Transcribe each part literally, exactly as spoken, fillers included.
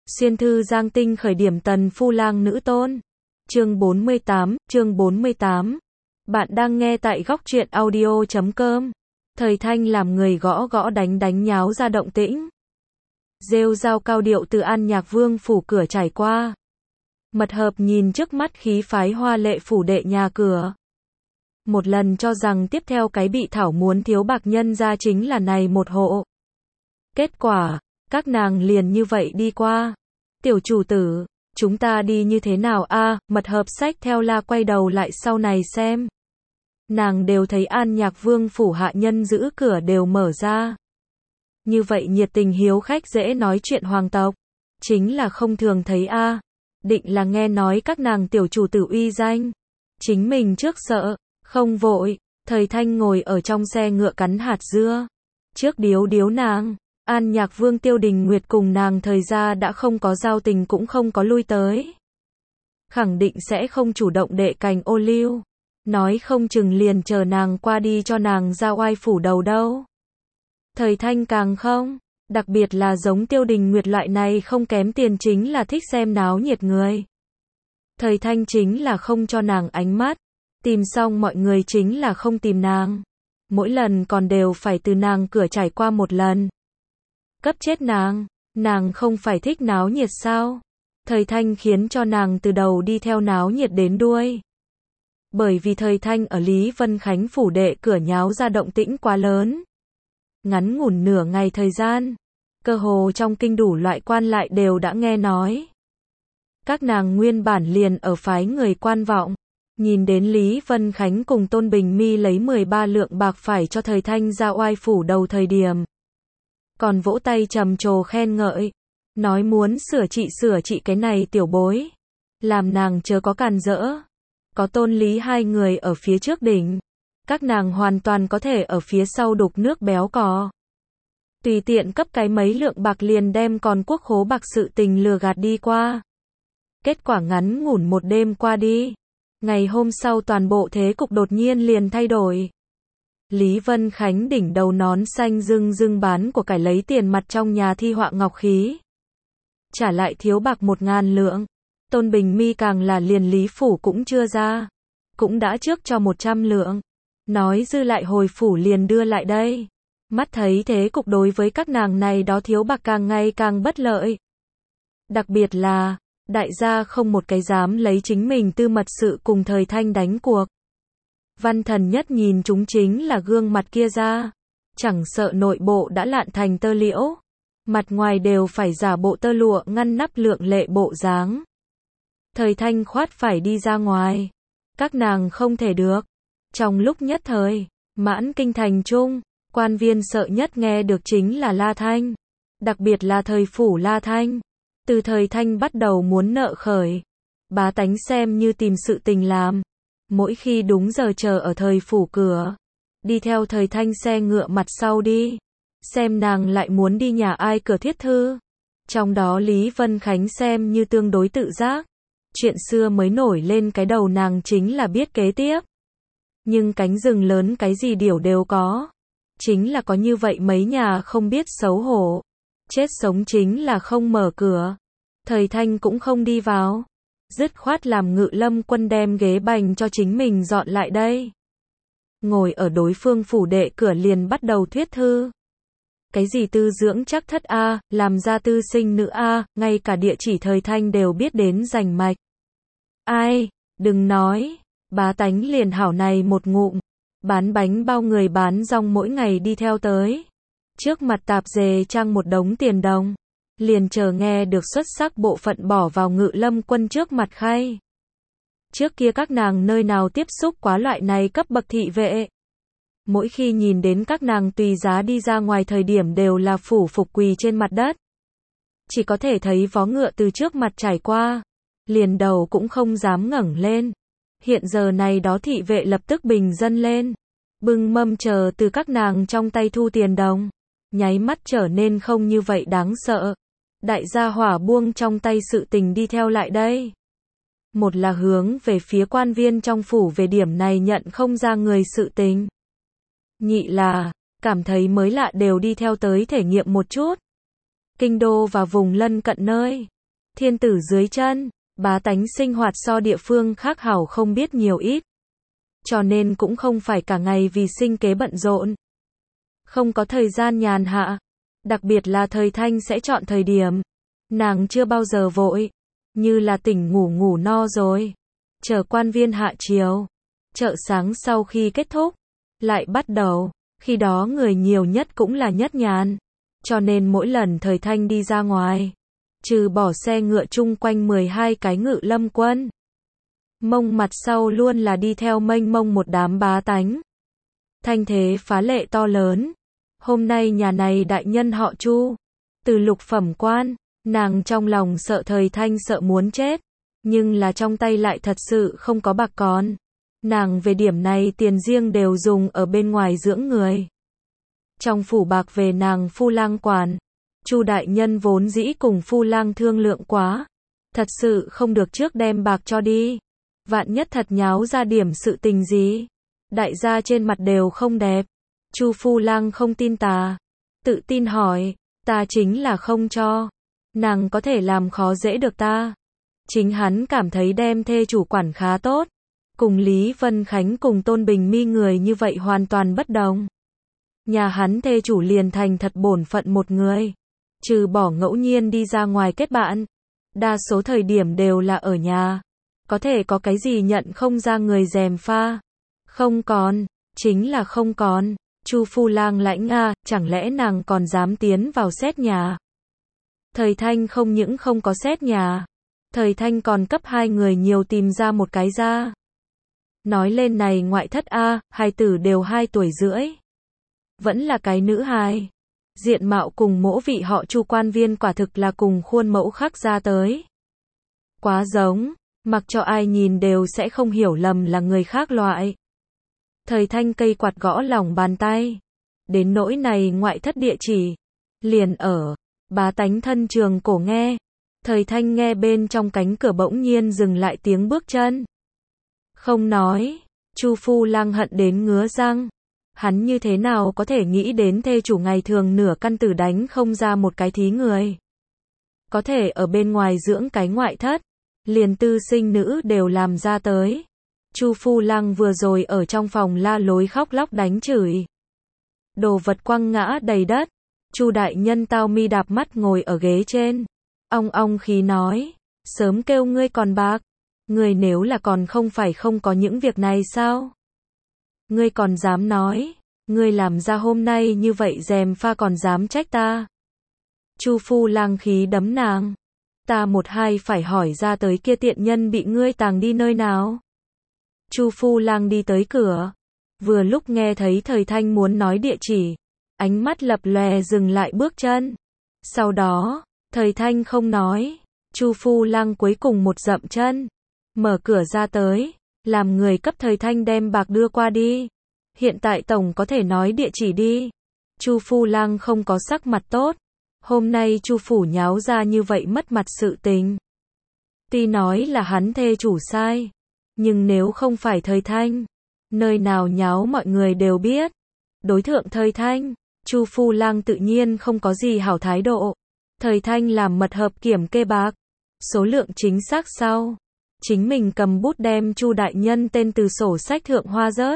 Xuyên thư Giang Tinh khởi điểm tần phu lang nữ tôn. Chương bốn mươi tám, chương bốn mươi tám. Bạn đang nghe tại góc truyện audio chấm com. Thời Thanh làm người gõ gõ đánh đánh nháo ra động tĩnh. Rêu rao cao điệu từ An Nhạc Vương phủ cửa trải qua. Mật hợp nhìn trước mắt khí phái hoa lệ phủ đệ nhà cửa. Một lần cho rằng tiếp theo cái bị thảo muốn thiếu bạc nhân ra chính là này một hộ. Kết quả, các nàng liền như vậy đi qua. Tiểu chủ tử, chúng ta đi như thế nào a? À, mật hợp sách theo la quay đầu lại sau này xem. Nàng đều thấy An Nhạc Vương phủ hạ nhân giữ cửa đều mở ra. Như vậy nhiệt tình hiếu khách dễ nói chuyện hoàng tộc. Chính là không thường thấy a. À. Định là nghe nói các nàng tiểu chủ tử uy danh. Chính mình trước sợ, không vội. Thời Thanh ngồi ở trong xe ngựa cắn hạt dưa. Trước điếu điếu nàng. An Nhạc Vương Tiêu Đình Nguyệt cùng nàng thời ra đã không có giao tình cũng không có lui tới. Khẳng định sẽ không chủ động đệ cành ô liu. Nói không chừng liền chờ nàng qua đi cho nàng ra oai phủ đầu đâu. Thời Thanh càng không. Đặc biệt là giống Tiêu Đình Nguyệt loại này không kém tiền chính là thích xem náo nhiệt người. Thời Thanh chính là không cho nàng ánh mắt. Tìm xong mọi người chính là không tìm nàng. Mỗi lần còn đều phải từ nàng cửa trải qua một lần. Cấp chết nàng, nàng không phải thích náo nhiệt sao? Thời Thanh khiến cho nàng từ đầu đi theo náo nhiệt đến đuôi. Bởi vì Thời Thanh ở Lý Vân Khánh phủ đệ cửa nháo ra động tĩnh quá lớn. Ngắn ngủn nửa ngày thời gian, cơ hồ trong kinh đủ loại quan lại đều đã nghe nói. Các nàng nguyên bản liền ở phái người quan vọng, nhìn đến Lý Vân Khánh cùng Tôn Bình Mi lấy mười ba lượng bạc phải cho Thời Thanh ra oai phủ đầu thời điểm. Còn vỗ tay trầm trồ khen ngợi, nói muốn sửa trị sửa trị cái này tiểu bối, làm nàng chớ có càn rỡ. Có Tôn Lý hai người ở phía trước đỉnh, các nàng hoàn toàn có thể ở phía sau đục nước béo cò. Tùy tiện cấp cái mấy lượng bạc liền đem còn quốc khố bạc sự tình lừa gạt đi qua. Kết quả ngắn ngủn một đêm qua đi, ngày hôm sau toàn bộ thế cục đột nhiên liền thay đổi. Lý Vân Khánh đỉnh đầu nón xanh rưng rưng bán của cải lấy tiền mặt trong nhà thi họa ngọc khí. Trả lại thiếu bạc một ngàn lượng. Tôn Bình Mi càng là liền Lý phủ cũng chưa ra. Cũng đã trước cho một trăm lượng. Nói dư lại hồi phủ liền đưa lại đây. Mắt thấy thế cục đối với các nàng này đó thiếu bạc càng ngày càng bất lợi. Đặc biệt là, đại gia không một cái dám lấy chính mình tư mật sự cùng Thời Thanh đánh cuộc. Văn Thần nhất nhìn chúng chính là gương mặt kia ra. Chẳng sợ nội bộ đã lạn thành tơ liễu. Mặt ngoài đều phải giả bộ tơ lụa ngăn nắp lượng lệ bộ dáng. Thời Thanh khoát phải đi ra ngoài. Các nàng không thể được. Trong lúc nhất thời, mãn kinh thành trung, quan viên sợ nhất nghe được chính là La Thanh. Đặc biệt là thời phủ La Thanh. Từ Thời Thanh bắt đầu muốn nợ khởi. Bá tánh xem như tìm sự tình làm. Mỗi khi đúng giờ chờ ở thời phủ cửa, đi theo Thời Thanh xe ngựa mặt sau đi, xem nàng lại muốn đi nhà ai cửa thiết thư. Trong đó Lý Vân Khánh xem như tương đối tự giác. Chuyện xưa mới nổi lên cái đầu nàng chính là biết kế tiếp. Nhưng cánh rừng lớn cái gì điều đều có. Chính là có như vậy mấy nhà không biết xấu hổ. Chết sống chính là không mở cửa. Thời Thanh cũng không đi vào. Dứt khoát làm Ngự Lâm quân đem ghế bành cho chính mình dọn lại đây. Ngồi ở đối phương phủ đệ cửa liền bắt đầu thuyết thư. Cái gì tư dưỡng chắc thất a, làm ra tư sinh nữ a, ngay cả địa chỉ Thời Thanh đều biết đến rành mạch. Ai, đừng nói, bá tánh liền hảo này một ngụm. Bán bánh bao người bán rong mỗi ngày đi theo tới. Trước mặt tạp dề trang một đống tiền đồng. Liền chờ nghe được xuất sắc bộ phận bỏ vào Ngự Lâm quân trước mặt khay. Trước kia các nàng nơi nào tiếp xúc quá loại này cấp bậc thị vệ. Mỗi khi nhìn đến các nàng tùy giá đi ra ngoài thời điểm đều là phủ phục quỳ trên mặt đất. Chỉ có thể thấy vó ngựa từ trước mặt trải qua. Liền đầu cũng không dám ngẩng lên. Hiện giờ này đó thị vệ lập tức bình dân lên. Bưng mâm chờ từ các nàng trong tay thu tiền đồng. Nháy mắt trở nên không như vậy đáng sợ. Đại gia hỏa buông trong tay sự tình đi theo lại đây. Một là hướng về phía quan viên trong phủ về điểm này nhận không ra người sự tình. Nhị là, cảm thấy mới lạ đều đi theo tới thể nghiệm một chút. kinh đô và vùng lân cận nơi. Thiên tử dưới chân, bá tánh sinh hoạt so địa phương khác hảo không biết nhiều ít. Cho nên cũng không phải cả ngày vì sinh kế bận rộn. Không có thời gian nhàn hạ. Đặc biệt là thời thanh sẽ chọn thời điểm. Nàng chưa bao giờ vội. Như là tỉnh ngủ ngủ no rồi. Chờ quan viên hạ chiều. Chợ sáng sau khi kết thúc. Lại bắt đầu. Khi đó người nhiều nhất cũng là nhất nhàn. Cho nên mỗi lần thời thanh đi ra ngoài. Trừ bỏ xe ngựa chung quanh mười hai cái ngự lâm quân. Mông mặt sau luôn là đi theo mênh mông một đám bá tánh. Thanh thế phá lệ to lớn. Hôm nay nhà này đại nhân họ Chu. Từ lục phẩm quan. Nàng trong lòng sợ thời thanh sợ muốn chết. Nhưng là trong tay lại thật sự không có bạc còn. Nàng về điểm này tiền riêng đều dùng ở bên ngoài dưỡng người. Trong phủ bạc về nàng phu lang quản. Chu đại nhân vốn dĩ cùng phu lang thương lượng quá. Thật sự không được trước đem bạc cho đi. Vạn nhất thật nháo ra điểm sự tình gì. Đại gia trên mặt đều không đẹp. Chu phu lang không tin tà. Tự tin hỏi. Ta chính là không cho. Nàng có thể làm khó dễ được ta. Chính hắn cảm thấy đem thê chủ quản khá tốt. Cùng Lý Vân Khánh cùng Tôn Bình Mi người như vậy hoàn toàn bất đồng. Nhà hắn thê chủ liền thành thật bổn phận một người. Trừ bỏ ngẫu nhiên đi ra ngoài kết bạn. Đa số thời điểm đều là ở nhà. Có thể có cái gì nhận không ra người gièm pha. Không còn. Chính là không còn. Chu phu lang lãnh a, chẳng lẽ nàng còn dám tiến vào xét nhà. Thời thanh không những không có xét nhà. Thời thanh còn cấp hai người nhiều tìm ra một cái ra. Nói lên này ngoại thất a, hai tử đều hai tuổi rưỡi. Vẫn là cái nữ hài. Diện mạo cùng mỗ vị họ Chu quan viên quả thực là cùng khuôn mẫu khắc ra tới. Quá giống, mặc cho ai nhìn đều sẽ không hiểu lầm là người khác loại. Thời thanh cây quạt gõ lòng bàn tay. Đến nỗi này ngoại thất địa chỉ. Liền ở, bá tánh thân trường cổ nghe. Thời thanh nghe bên trong cánh cửa bỗng nhiên dừng lại tiếng bước chân. Không nói, Chu phu lang hận đến ngứa răng. Hắn như thế nào có thể nghĩ đến thê chủ ngày thường nửa căn tử đánh không ra một cái thí người. Có thể ở bên ngoài dưỡng cái ngoại thất. Liền tư sinh nữ đều làm ra tới. Chu phu lang vừa rồi ở trong phòng la lối khóc lóc đánh chửi. Đồ vật quăng ngã đầy đất. Chu đại nhân tao mi đạp mắt ngồi ở ghế trên. Ong ong khí nói. Sớm kêu ngươi còn bạc. Ngươi nếu là còn không phải không có những việc này sao? Ngươi còn dám nói. Ngươi làm ra hôm nay như vậy dèm pha còn dám trách ta. Chu phu lang khí đấm nàng. Ta một hai phải hỏi ra tới kia tiện nhân bị ngươi tàng đi nơi nào. Chu phu lang đi tới cửa. Vừa lúc nghe thấy thời thanh muốn nói địa chỉ. Ánh mắt lập lòe dừng lại bước chân. Sau đó, thời thanh không nói. Chu phu lang cuối cùng một dậm chân. Mở cửa ra tới. Làm người cấp thời thanh đem bạc đưa qua đi. Hiện tại tổng có thể nói địa chỉ đi. Chu phu lang không có sắc mặt tốt. Hôm nay Chu phủ nháo ra như vậy mất mặt sự tình. Tuy nói là hắn thê chủ sai. Nhưng nếu không phải thời thanh. Nơi nào nháo mọi người đều biết. Đối thượng thời thanh. Chu phu lang tự nhiên không có gì hảo thái độ. Thời thanh làm mật hợp kiểm kê bạc. Số lượng chính xác sau. Chính mình cầm bút đem Chu đại nhân tên từ sổ sách thượng hoa rớt.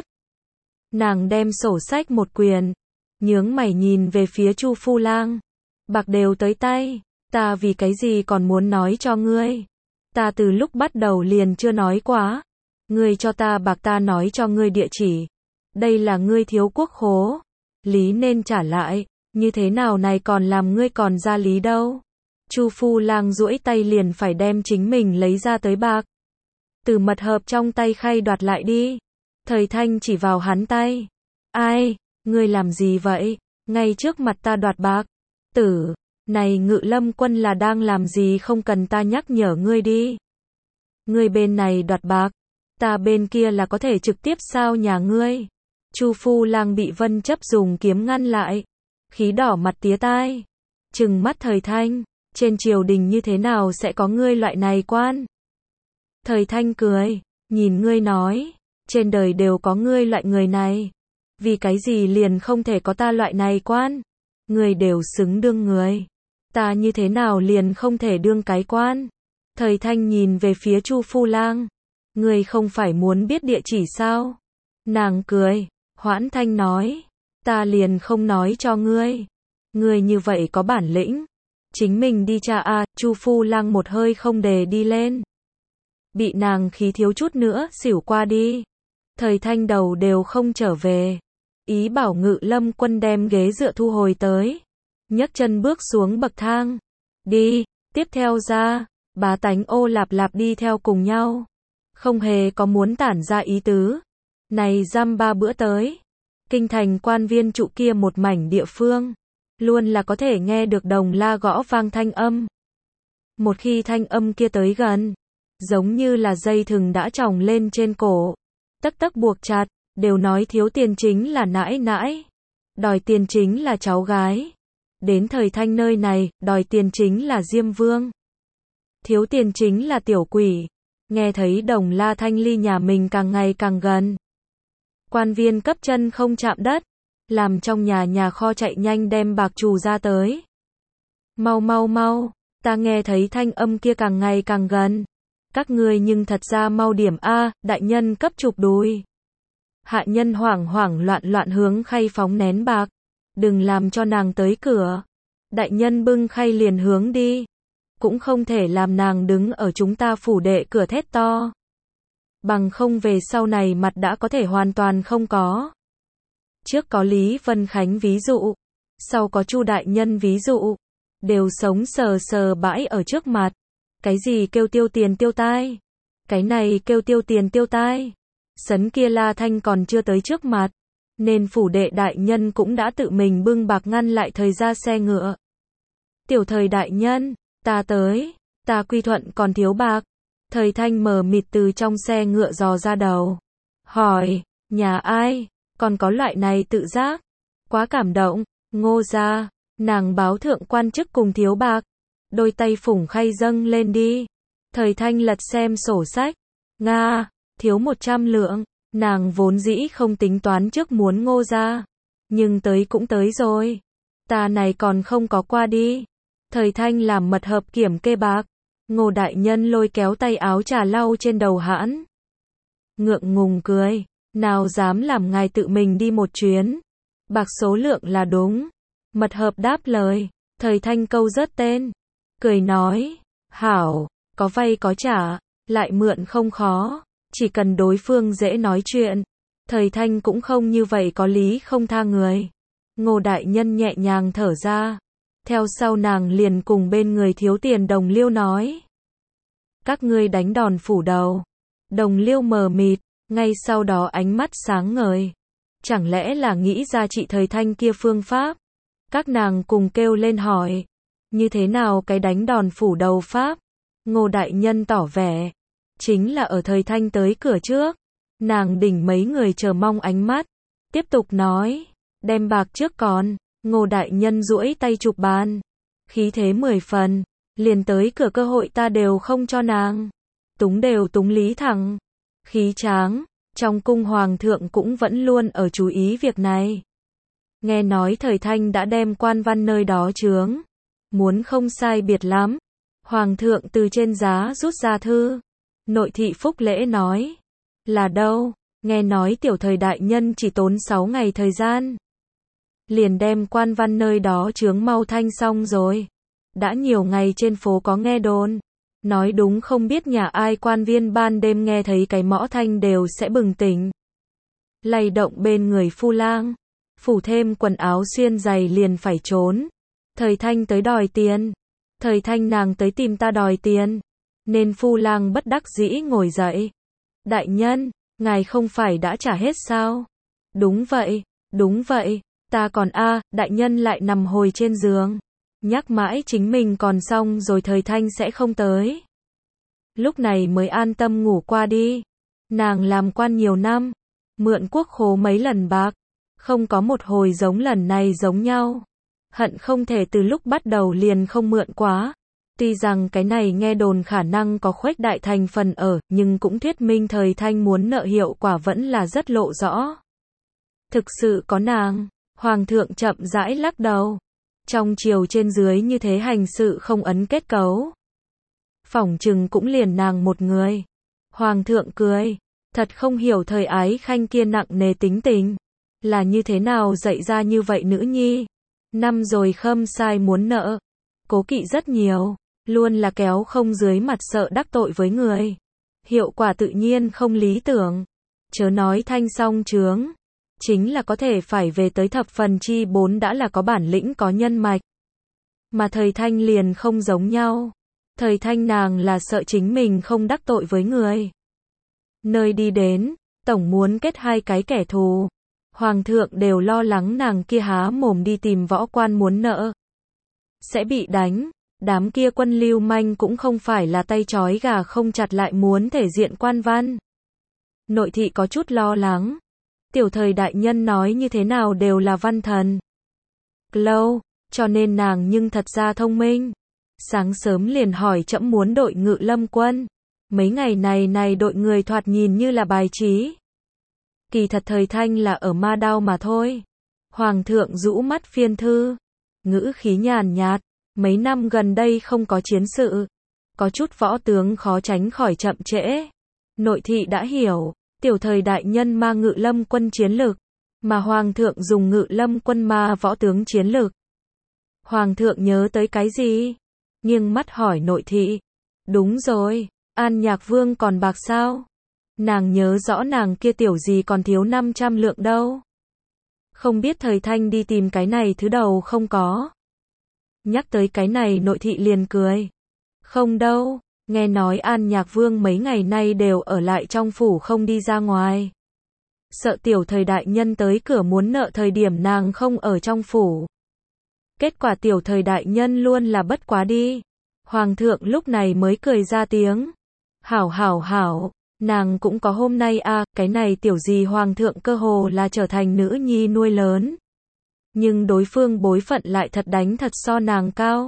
Nàng đem sổ sách một quyền. Nhướng mày nhìn về phía Chu phu lang. Bạc đều tới tay. Ta vì cái gì còn muốn nói cho ngươi. Ta từ lúc bắt đầu liền chưa nói quá. Ngươi cho ta bạc ta nói cho ngươi địa chỉ. Đây là ngươi thiếu quốc khố. Lý nên trả lại. Như thế nào này còn làm ngươi còn ra lý đâu. Chu phu lang duỗi tay liền phải đem chính mình lấy ra tới bạc. Từ mật hợp trong tay khay đoạt lại đi. Thời thanh chỉ vào hắn tay. Ai, ngươi làm gì vậy? Ngay trước mặt ta đoạt bạc. Tử, này ngự lâm quân là đang làm gì không cần ta nhắc nhở ngươi đi. Ngươi bên này đoạt bạc. Ta bên kia là có thể trực tiếp sao nhà ngươi. Chu phu lang bị Vân Chấp dùng kiếm ngăn lại. Khí đỏ mặt tía tai. Trừng mắt thời thanh. Trên triều đình như thế nào sẽ có ngươi loại này quan? Thời thanh cười. Nhìn ngươi nói. Trên đời đều có ngươi loại người này. Vì cái gì liền không thể có ta loại này quan? Ngươi đều xứng đương người. Ta như thế nào liền không thể đương cái quan? Thời Thanh nhìn về phía Chu Phu Lang. Ngươi không phải muốn biết địa chỉ sao? Nàng cười. Hoãn Thanh nói. Ta liền không nói cho ngươi. Ngươi như vậy có bản lĩnh. Chính mình đi tra a. Chu Phu Lang một hơi không đề đi lên. Bị nàng khí thiếu chút nữa xỉu qua đi. Thời Thanh đầu đều không trở về. Ý bảo Ngự Lâm Quân đem ghế dựa thu hồi tới. Nhấc chân bước xuống bậc thang. Đi, tiếp theo ra. Bá tánh ô lạp lạp đi theo cùng nhau. Không hề có muốn tản ra ý tứ. Này dăm ba bữa tới. Kinh thành quan viên trụ kia một mảnh địa phương. Luôn là có thể nghe được đồng la gõ vang thanh âm. Một khi thanh âm kia tới gần. Giống như là dây thừng đã tròng lên trên cổ. Tấc tấc buộc chặt. Đều nói thiếu tiền chính là nãi nãi. Đòi tiền chính là cháu gái. Đến thời Thanh nơi này, đòi tiền chính là Diêm Vương. Thiếu tiền chính là tiểu quỷ. Nghe thấy đồng la thanh ly nhà mình càng ngày càng gần. Quan viên cấp chân không chạm đất. Làm trong nhà nhà kho chạy nhanh đem bạc trù ra tới. Mau mau mau, ta nghe thấy thanh âm kia càng ngày càng gần. Các ngươi nhưng thật ra mau điểm A, đại nhân cấp chụp đùi. Hạ nhân hoảng hoảng loạn loạn hướng khay phóng nén bạc. Đừng làm cho nàng tới cửa. Đại nhân bưng khay liền hướng đi. Cũng không thể làm nàng đứng ở chúng ta phủ đệ cửa thét to. Bằng không về sau này mặt đã có thể hoàn toàn không có. Trước có Lý Vân Khánh ví dụ. Sau có Chu đại nhân ví dụ. Đều sống sờ sờ bãi ở trước mặt. Cái gì kêu tiêu tiền tiêu tai? Cái này kêu tiêu tiền tiêu tai. Sấn kia La Thanh còn chưa tới trước mặt. Nên phủ đệ đại nhân cũng đã tự mình bưng bạc ngăn lại thời ra xe ngựa. Tiểu thời đại nhân, ta tới, ta quy thuận còn thiếu bạc. Thời Thanh mờ mịt từ trong xe ngựa dò ra đầu. Hỏi, nhà ai, còn có loại này tự giác. Quá cảm động, Ngô gia, nàng báo thượng quan chức cùng thiếu bạc. Đôi tay phủng khay dâng lên đi. Thời Thanh lật xem sổ sách. Nga, thiếu một trăm lượng. Nàng vốn dĩ không tính toán trước muốn Ngô gia. Nhưng tới cũng tới rồi. Ta này còn không có qua đi. Thời Thanh làm mật hợp kiểm kê bạc. Ngô đại nhân lôi kéo tay áo trà lau trên đầu hãn. Ngượng ngùng cười. Nào dám làm ngài tự mình đi một chuyến. Bạc số lượng là đúng. Mật hợp đáp lời. Thời Thanh câu rớt tên. Cười nói. Hảo, có vay có trả. Lại mượn không khó. Chỉ cần đối phương dễ nói chuyện. Thời Thanh cũng không như vậy có lý không tha người. Ngô đại nhân nhẹ nhàng thở ra. Theo sau nàng liền cùng bên người thiếu tiền Đồng Liêu nói. Các ngươi đánh đòn phủ đầu. Đồng Liêu mờ mịt. Ngay sau đó ánh mắt sáng ngời. Chẳng lẽ là nghĩ ra chị Thời Thanh kia phương pháp? Các nàng cùng kêu lên hỏi. Như thế nào cái đánh đòn phủ đầu pháp? Ngô đại nhân tỏ vẻ. Chính là ở Thời Thanh tới cửa trước. Nàng đỉnh mấy người chờ mong ánh mắt. Tiếp tục nói. Đem bạc trước còn. Ngô đại nhân duỗi tay chụp bàn. Khí thế mười phần. Liền tới cửa cơ hội ta đều không cho nàng. Túng đều túng lý thẳng. Khí tráng. Trong cung hoàng thượng cũng vẫn luôn ở chú ý việc này. Nghe nói Thời Thanh đã đem quan văn nơi đó chướng. Muốn không sai biệt lắm. Hoàng thượng từ trên giá rút ra thư. Nội thị Phúc Lễ nói. Là đâu? Nghe nói tiểu thời đại nhân chỉ tốn sáu ngày thời gian. Liền đem quan văn nơi đó chướng mau thanh xong rồi. Đã nhiều ngày trên phố có nghe đồn. Nói đúng không biết nhà ai quan viên ban đêm nghe thấy cái mõ thanh đều sẽ bừng tỉnh. Lay động bên người Phu Lang. Phủ thêm quần áo xuyên giày liền phải trốn. Thời Thanh tới đòi tiền. Thời Thanh nàng tới tìm ta đòi tiền. Nên Phu Lang bất đắc dĩ ngồi dậy. Đại nhân, ngài không phải đã trả hết sao? Đúng vậy, đúng vậy. Ta còn a, đại nhân lại nằm hồi trên giường. Nhắc mãi chính mình còn xong rồi Thời Thanh sẽ không tới. Lúc này mới an tâm ngủ qua đi. Nàng làm quan nhiều năm. Mượn quốc khố mấy lần bạc. Không có một hồi giống lần này giống nhau. Hận không thể từ lúc bắt đầu liền không mượn quá. Tuy rằng cái này nghe đồn khả năng có khuếch đại thành phần ở, nhưng cũng thuyết minh Thời Thanh muốn nợ hiệu quả vẫn là rất lộ rõ. Thực sự có nàng. Hoàng thượng chậm rãi lắc đầu. Trong triều trên dưới như thế hành sự không ấn kết cấu. Phỏng chừng cũng liền nàng một người. Hoàng thượng cười, thật không hiểu thời ái khanh kia nặng nề tính tình. Là như thế nào dạy ra như vậy nữ nhi. Năm rồi khâm sai muốn nợ. Cố kỵ rất nhiều, luôn là kéo không dưới mặt sợ đắc tội với người. Hiệu quả tự nhiên không lý tưởng. Chớ nói thanh song trướng. Chính là có thể phải về tới thập phần chi bốn đã là có bản lĩnh có nhân mạch. Mà thời thanh liền không giống nhau. Thời thanh nàng là sợ chính mình không đắc tội với người. Nơi đi đến, tổng muốn kết hai cái kẻ thù. Hoàng thượng đều lo lắng nàng kia há mồm đi tìm võ quan muốn nợ. Sẽ bị đánh, đám kia quân lưu manh cũng không phải là tay trói gà không chặt lại muốn thể diện quan văn. Nội thị có chút lo lắng. Tiểu thời đại nhân nói như thế nào đều là văn thần. Lâu, cho nên nàng nhưng thật ra thông minh. Sáng sớm liền hỏi trẫm muốn đội ngự lâm quân. Mấy ngày này này đội người thoạt nhìn như là bài trí. Kỳ thật thời thanh là ở ma đao mà thôi. Hoàng thượng rũ mắt phiên thư. Ngữ khí nhàn nhạt. Mấy năm gần đây không có chiến sự. Có chút võ tướng khó tránh khỏi chậm trễ. Nội thị đã hiểu. Tiểu thời đại nhân ma ngự lâm quân chiến lược. Mà hoàng thượng dùng ngự lâm quân ma võ tướng chiến lược. Hoàng thượng nhớ tới cái gì? Nghiêng mắt hỏi nội thị. Đúng rồi, An Nhạc Vương còn bạc sao? Nàng nhớ rõ nàng kia tiểu gì còn thiếu năm trăm lượng đâu. Không biết thời thanh đi tìm cái này thứ đầu không có. Nhắc tới cái này nội thị liền cười. Không đâu, nghe nói An Nhạc Vương mấy ngày nay đều ở lại trong phủ không đi ra ngoài. Sợ tiểu thời đại nhân tới cửa muốn nợ thời điểm nàng không ở trong phủ. Kết quả tiểu thời đại nhân luôn là bất quá đi. Hoàng thượng lúc này mới cười ra tiếng. Hảo hảo hảo, nàng cũng có hôm nay à, cái này tiểu gì hoàng thượng cơ hồ là trở thành nữ nhi nuôi lớn. Nhưng đối phương bối phận lại thật đánh thật so nàng cao.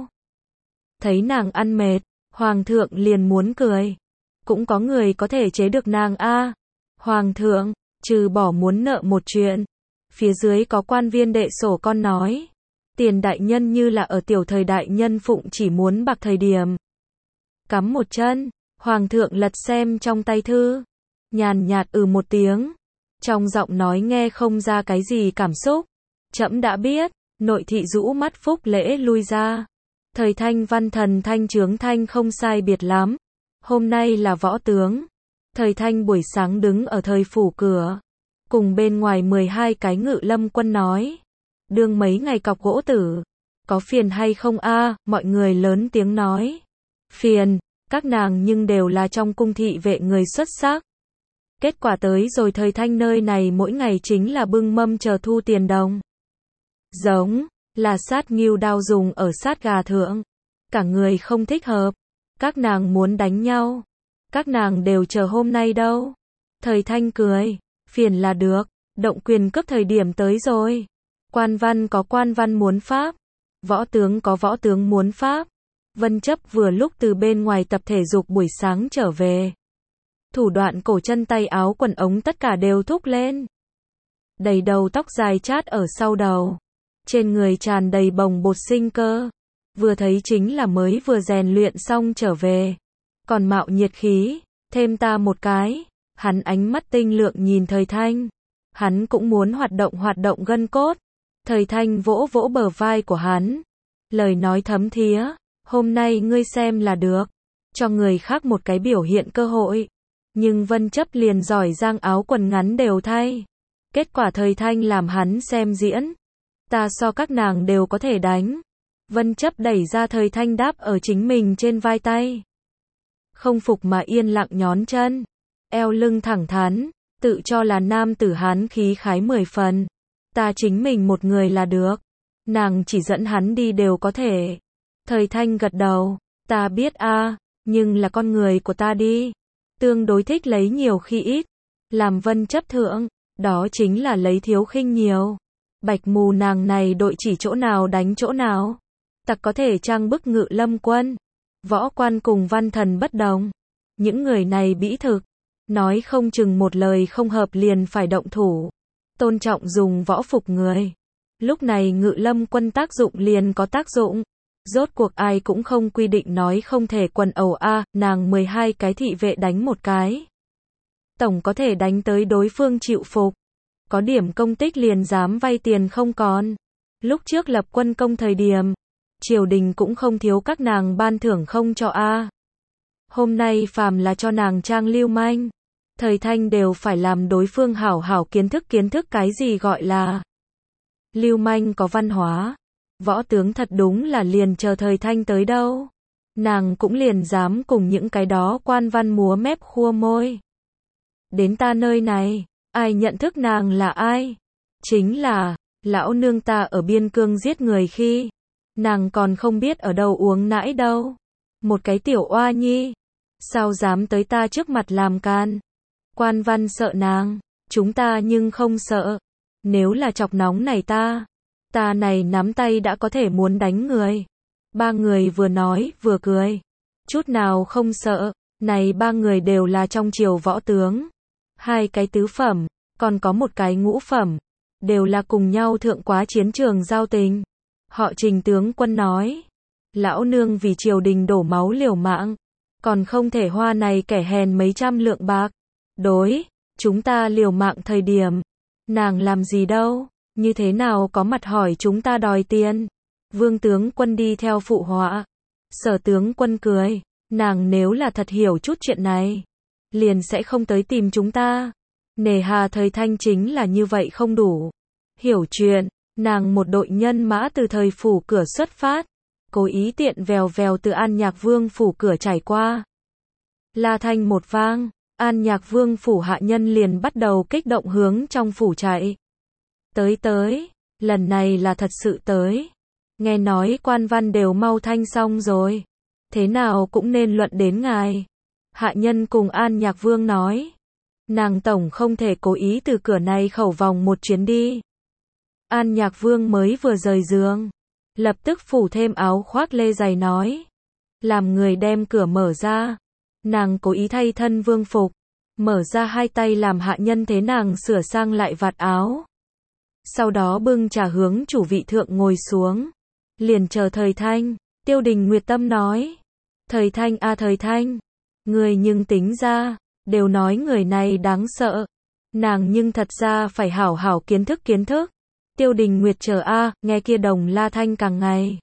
Thấy nàng ăn mệt, hoàng thượng liền muốn cười. Cũng có người có thể chế được nàng a. À. Hoàng thượng, trừ bỏ muốn nợ một chuyện. Phía dưới có quan viên đệ sổ con nói. Tiền đại nhân như là ở tiểu thời đại nhân phụng chỉ muốn bạc thời điểm. Cắm một chân, hoàng thượng lật xem trong tay thư. Nhàn nhạt ừ một tiếng. Trong giọng nói nghe không ra cái gì cảm xúc. Trẫm đã biết, nội thị rũ mắt phúc lễ lui ra. Thời thanh văn thần thanh trướng thanh không sai biệt lắm. Hôm nay là võ tướng. Thời thanh buổi sáng đứng ở thời phủ cửa. Cùng bên ngoài mười hai cái ngự lâm quân nói. Đương mấy ngày cọc gỗ tử. Có phiền hay không a? À, mọi người lớn tiếng nói. Phiền, các nàng nhưng đều là trong cung thị vệ người xuất sắc. Kết quả tới rồi thời thanh nơi này mỗi ngày chính là bưng mâm chờ thu tiền đồng. Giống, là sát nghêu đao dùng ở sát gà thượng. Cả người không thích hợp. Các nàng muốn đánh nhau. Các nàng đều chờ hôm nay đâu. Thời thanh cười, phiền là được, động quyền cấp thời điểm tới rồi. Quan văn có quan văn muốn pháp. Võ tướng có võ tướng muốn pháp. Vân chấp vừa lúc từ bên ngoài tập thể dục buổi sáng trở về. Thủ đoạn cổ chân tay áo quần ống tất cả đều thúc lên. Đầy đầu tóc dài chát ở sau đầu. Trên người tràn đầy bồng bột sinh cơ. Vừa thấy chính là mới vừa rèn luyện xong trở về. Còn mạo nhiệt khí, thêm ta một cái. Hắn ánh mắt tinh lượng nhìn thời thanh. Hắn cũng muốn hoạt động hoạt động gân cốt. Thời thanh vỗ vỗ bờ vai của hắn. Lời nói thấm thía. Hôm nay ngươi xem là được. Cho người khác một cái biểu hiện cơ hội. Nhưng Vân chấp liền giỏi giang áo quần ngắn đều thay. Kết quả thời thanh làm hắn xem diễn. Ta so các nàng đều có thể đánh. Vân chấp đẩy ra thời thanh đáp ở chính mình trên vai tay. Không phục mà yên lặng nhón chân. Eo lưng thẳng thắn. Tự cho là nam tử hán khí khái mười phần. Ta chính mình một người là được. Nàng chỉ dẫn hắn đi đều có thể. Thời thanh gật đầu. Ta biết a, à, nhưng là con người của ta đi. Tương đối thích lấy nhiều khi ít. Làm Vân chấp thượng. Đó chính là lấy thiếu khinh nhiều. Bạch mù nàng này đội chỉ chỗ nào đánh chỗ nào. Tặc có thể trang bức ngự lâm quân. Võ quan cùng văn thần bất đồng. Những người này bĩ thực. Nói không chừng một lời không hợp liền phải động thủ. Tôn trọng dùng võ phục người. Lúc này Ngự Lâm Quân tác dụng liền có tác dụng. Rốt cuộc ai cũng không quy định nói không thể quần ẩu a, nàng mười hai cái thị vệ đánh một cái. Tổng có thể đánh tới đối phương chịu phục. Có điểm công tích liền dám vay tiền không còn. Lúc trước lập quân công thời điểm, triều đình cũng không thiếu các nàng ban thưởng không cho a. Hôm nay phàm là cho nàng trang lưu manh, thời thanh đều phải làm đối phương hảo hảo kiến thức kiến thức cái gì gọi là lưu manh có văn hóa. Võ tướng thật đúng là liền chờ thời thanh tới đâu. Nàng cũng liền dám cùng những cái đó quan văn múa mép khua môi. Đến ta nơi này, ai nhận thức nàng là ai? Chính là, lão nương ta ở biên cương giết người khi, nàng còn không biết ở đâu uống nãi đâu. Một cái tiểu oa nhi, sao dám tới ta trước mặt làm can? Quan văn sợ nàng, chúng ta nhưng không sợ. Nếu là chọc nóng này ta, ta này nắm tay đã có thể muốn đánh người. Ba người vừa nói, vừa cười. Chút nào không sợ, này ba người đều là trong triều võ tướng. Hai cái tứ phẩm, còn có một cái ngũ phẩm. Đều là cùng nhau thượng quá chiến trường giao tình. Họ Trình tướng quân nói. Lão nương vì triều đình đổ máu liều mạng. Còn không thể hoa này kẻ hèn mấy trăm lượng bạc. Đối, chúng ta liều mạng thời điểm. Nàng làm gì đâu, như thế nào có mặt hỏi chúng ta đòi tiền. Vương tướng quân đi theo phụ họa. Sở tướng quân cười. Nàng nếu là thật hiểu chút chuyện này, liền sẽ không tới tìm chúng ta. Nề hà thời thanh chính là như vậy không đủ. Hiểu chuyện, nàng một đội nhân mã từ thời phủ cửa xuất phát. Cố ý tiện vèo vèo từ An Nhạc Vương phủ cửa trải qua. La thanh một vang, An Nhạc Vương phủ hạ nhân liền bắt đầu kích động hướng trong phủ chạy. Tới tới, lần này là thật sự tới. Nghe nói quan văn đều mau thanh xong rồi. Thế nào cũng nên luận đến ngài. Hạ nhân cùng An Nhạc Vương nói. Nàng tổng không thể cố ý từ cửa này khẩu vòng một chuyến đi. An Nhạc Vương mới vừa rời giường, lập tức phủ thêm áo khoác lê dày nói. Làm người đem cửa mở ra. Nàng cố ý thay thân vương phục. Mở ra hai tay làm hạ nhân thế nàng sửa sang lại vạt áo. Sau đó bưng trà hướng chủ vị thượng ngồi xuống. Liền chờ thời thanh. Tiêu Đình Nguyệt Tâm nói. Thời thanh a à thời thanh. Người nhưng tính ra, đều nói người này đáng sợ. Nàng nhưng thật ra phải hảo hảo kiến thức kiến thức. Tiêu Đình Nguyệt chờ a à, nghe kia đồng la thanh càng ngày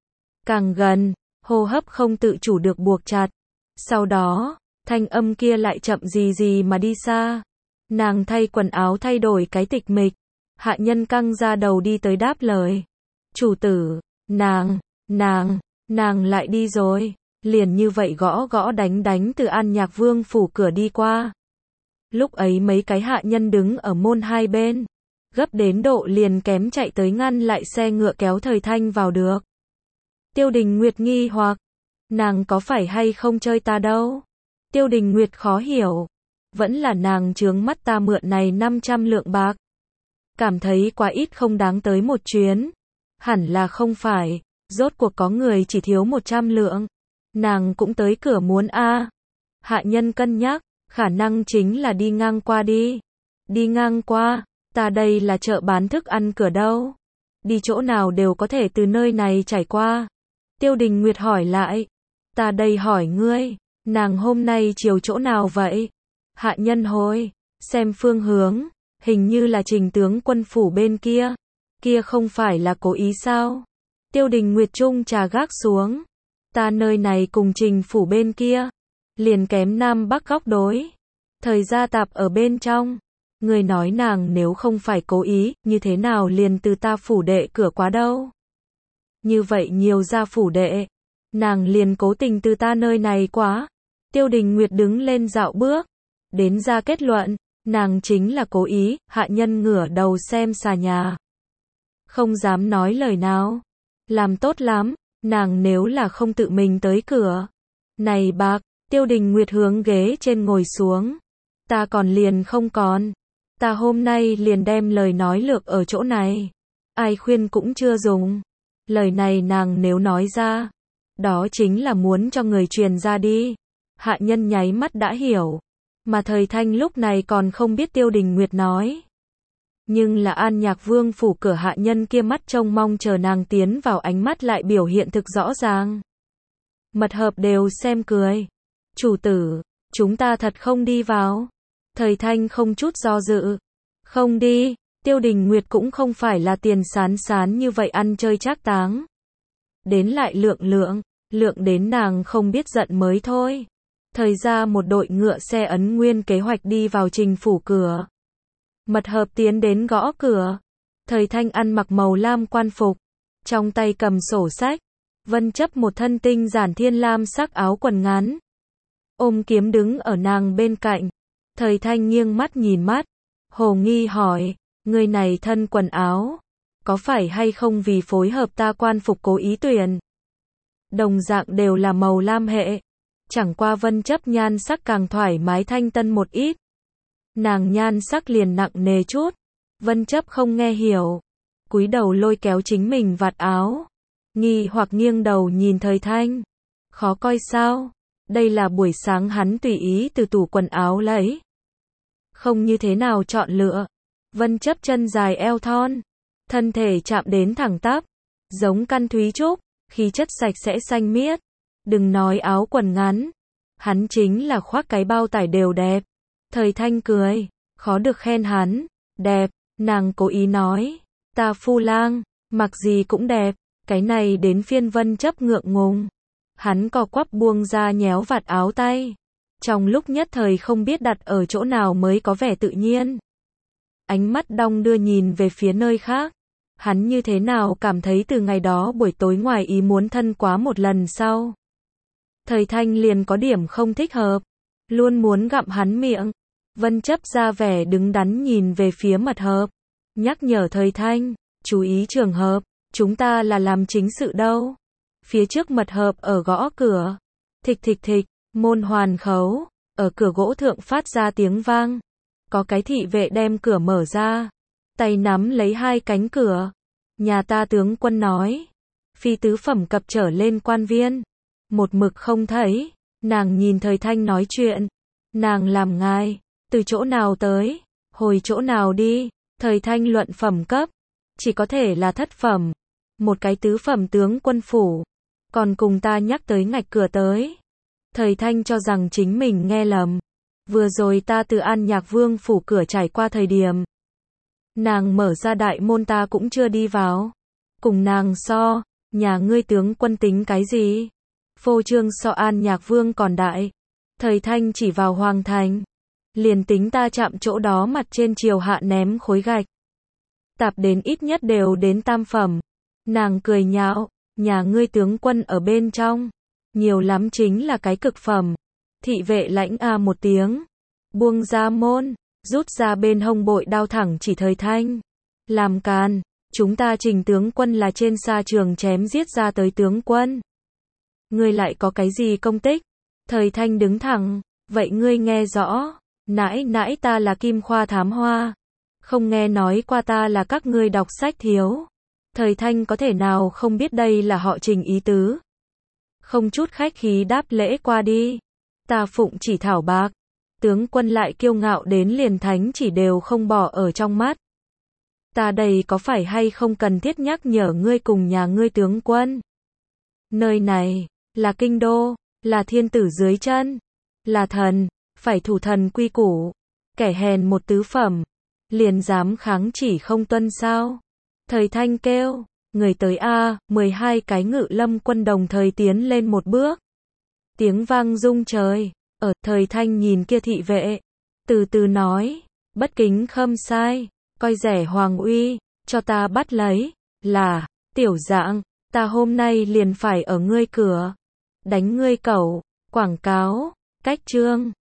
càng gần, hô hấp không tự chủ được buộc chặt. Sau đó, thanh âm kia lại chậm gì gì mà đi xa. Nàng thay quần áo thay đổi cái tịch mịch. Hạ nhân căng ra đầu đi tới đáp lời. Chủ tử, nàng, nàng, nàng lại đi rồi. Liền như vậy gõ gõ đánh đánh từ An Nhạc Vương phủ cửa đi qua. Lúc ấy mấy cái hạ nhân đứng ở môn hai bên. Gấp đến độ liền kém chạy tới ngăn lại xe ngựa kéo thời thanh vào được. Tiêu Đình Nguyệt nghi hoặc. Nàng có phải hay không chơi ta đâu? Tiêu Đình Nguyệt khó hiểu. Vẫn là nàng chướng mắt ta mượn này năm trăm lượng bạc. Cảm thấy quá ít không đáng tới một chuyến. Hẳn là không phải. Rốt cuộc có người chỉ thiếu một trăm lượng. Nàng cũng tới cửa muốn a. Hạ nhân cân nhắc. Khả năng chính là đi ngang qua đi. Đi ngang qua. Ta đây là chợ bán thức ăn cửa đâu. Đi chỗ nào đều có thể từ nơi này trải qua. Tiêu Đình Nguyệt hỏi lại. Ta đây hỏi ngươi. Nàng hôm nay chiều chỗ nào vậy? Hạ nhân hồi. Xem phương hướng. Hình như là Trình tướng quân phủ bên kia. Kia không phải là cố ý sao? Tiêu Đình Nguyệt trung trà gác xuống. Ta nơi này cùng Trình phủ bên kia. Liền kém nam bắc góc đối. Thời gia tạp ở bên trong. Người nói nàng nếu không phải cố ý, như thế nào liền từ ta phủ đệ cửa quá đâu. Như vậy nhiều gia phủ đệ. Nàng liền cố tình từ ta nơi này quá. Tiêu Đình Nguyệt đứng lên dạo bước. Đến ra kết luận. Nàng chính là cố ý. Hạ nhân ngửa đầu xem xà nhà. Không dám nói lời nào. Làm tốt lắm. Nàng nếu là không tự mình tới cửa. Này bạc. Tiêu Đình Nguyệt hướng ghế trên ngồi xuống. Ta còn liền không còn. Ta hôm nay liền đem lời nói lược ở chỗ này. Ai khuyên cũng chưa dùng. Lời này nàng nếu nói ra. Đó chính là muốn cho người truyền ra đi. Hạ nhân nháy mắt đã hiểu. Mà thời thanh lúc này còn không biết Tiêu Đình Nguyệt nói. Nhưng là An Nhạc Vương phủ cửa hạ nhân kia mắt trông mong chờ nàng tiến vào, ánh mắt lại biểu hiện thực rõ ràng. Mật hợp đều xem cười. Chủ tử, chúng ta thật không đi vào. Thời Thanh không chút do dự. Không đi, Tiêu Đình Nguyệt cũng không phải là tiền sán sán như vậy ăn chơi trác táng. Đến lại lượng lượng, lượng đến nàng không biết giận mới thôi. Thời ra một đội ngựa xe ấn nguyên kế hoạch đi vào Trình phủ cửa. Mật hợp tiến đến gõ cửa. Thời Thanh ăn mặc màu lam quan phục, trong tay cầm sổ sách. Vân Chấp một thân tinh giản thiên lam sắc áo quần ngắn, ôm kiếm đứng ở nàng bên cạnh. Thời Thanh nghiêng mắt nhìn mắt, hồ nghi hỏi, người này thân quần áo, có phải hay không vì phối hợp ta quan phục cố ý tuyển? Đồng dạng đều là màu lam hệ, chẳng qua Vân Chấp nhan sắc càng thoải mái thanh tân một ít. Nàng nhan sắc liền nặng nề chút. Vân Chấp không nghe hiểu, cúi đầu lôi kéo chính mình vạt áo, nghi hoặc nghiêng đầu nhìn Thời Thanh. Khó coi sao? Đây là buổi sáng hắn tùy ý từ tủ quần áo lấy, không như thế nào chọn lựa. Vân Chấp chân dài eo thon, thân thể chạm đến thẳng tắp, giống căn thúy trúc, khí chất sạch sẽ xanh miết. Đừng nói áo quần ngắn, hắn chính là khoác cái bao tải đều đẹp. Thời Thanh cười, khó được khen hắn đẹp. Nàng cố ý nói, ta phu lang, mặc gì cũng đẹp. Cái này đến phiên Vân Chấp ngượng ngùng. Hắn co quắp buông ra nhéo vạt áo tay, trong lúc nhất thời không biết đặt ở chỗ nào mới có vẻ tự nhiên. Ánh mắt đong đưa nhìn về phía nơi khác. Hắn như thế nào cảm thấy từ ngày đó buổi tối ngoài ý muốn thân quá một lần sau, Thời Thanh liền có điểm không thích hợp, luôn muốn gặm hắn miệng. Vân Chấp ra vẻ đứng đắn nhìn về phía Mật hợp, nhắc nhở Thời Thanh, chú ý trường hợp, chúng ta là làm chính sự đâu. Phía trước Mật hợp ở gõ cửa, thịch thịch thịch, môn hoàn khấu, ở cửa gỗ thượng phát ra tiếng vang. Có cái thị vệ đem cửa mở ra, tay nắm lấy hai cánh cửa. Nhà ta tướng quân nói, phi tứ phẩm cập trở lên quan viên, một mực không thấy. Nàng nhìn Thời Thanh nói chuyện, nàng làm ngài, từ chỗ nào tới, hồi chỗ nào đi. Thời Thanh luận phẩm cấp, chỉ có thể là thất phẩm, một cái tứ phẩm tướng quân phủ, còn cùng ta nhắc tới ngạch cửa tới. Thời Thanh cho rằng chính mình nghe lầm, vừa rồi ta từ An Nhạc Vương phủ cửa trải qua thời điểm, nàng mở ra đại môn ta cũng chưa đi vào. Cùng nàng so, nhà ngươi tướng quân tính cái gì? Phô trương so An Nhạc Vương còn đại. Thời Thanh chỉ vào hoàng thành, liền tính ta chạm chỗ đó mặt trên triều hạ ném khối gạch, tạp đến ít nhất đều đến tam phẩm. Nàng cười nhạo, nhà ngươi tướng quân ở bên trong, nhiều lắm chính là cái cực phẩm. Thị vệ lãnh a một tiếng, buông ra môn, rút ra bên hông bội đao thẳng chỉ Thời Thanh. Làm càn, chúng ta Trình tướng quân là trên sa trường chém giết ra tới tướng quân. Ngươi lại có cái gì công tích? Thời Thanh đứng thẳng, vậy ngươi nghe rõ, nãi nãi ta là Kim Khoa thám hoa, không nghe nói qua ta là các ngươi đọc sách thiếu. Thời Thanh có thể nào không biết đây là họ Trình ý tứ. Không chút khách khí đáp lễ qua đi. Ta phụng chỉ thảo bạc. Tướng quân lại kiêu ngạo đến liền thánh chỉ đều không bỏ ở trong mắt. Ta đây có phải hay không cần thiết nhắc nhở ngươi cùng nhà ngươi tướng quân? Nơi này, là kinh đô, là thiên tử dưới chân, là thần, phải thủ thần quy củ. Kẻ hèn một tứ phẩm, liền dám kháng chỉ không tuân sao? Thời Thanh kêu, người tới a, mười hai cái ngự lâm quân đồng thời tiến lên một bước. Tiếng vang rung trời, ở Thời Thanh nhìn kia thị vệ, từ từ nói, bất kính khâm sai, coi rẻ hoàng uy, cho ta bắt lấy, là, tiểu dạng, ta hôm nay liền phải ở ngươi cửa, đánh ngươi cẩu, quảng cáo, cách chương.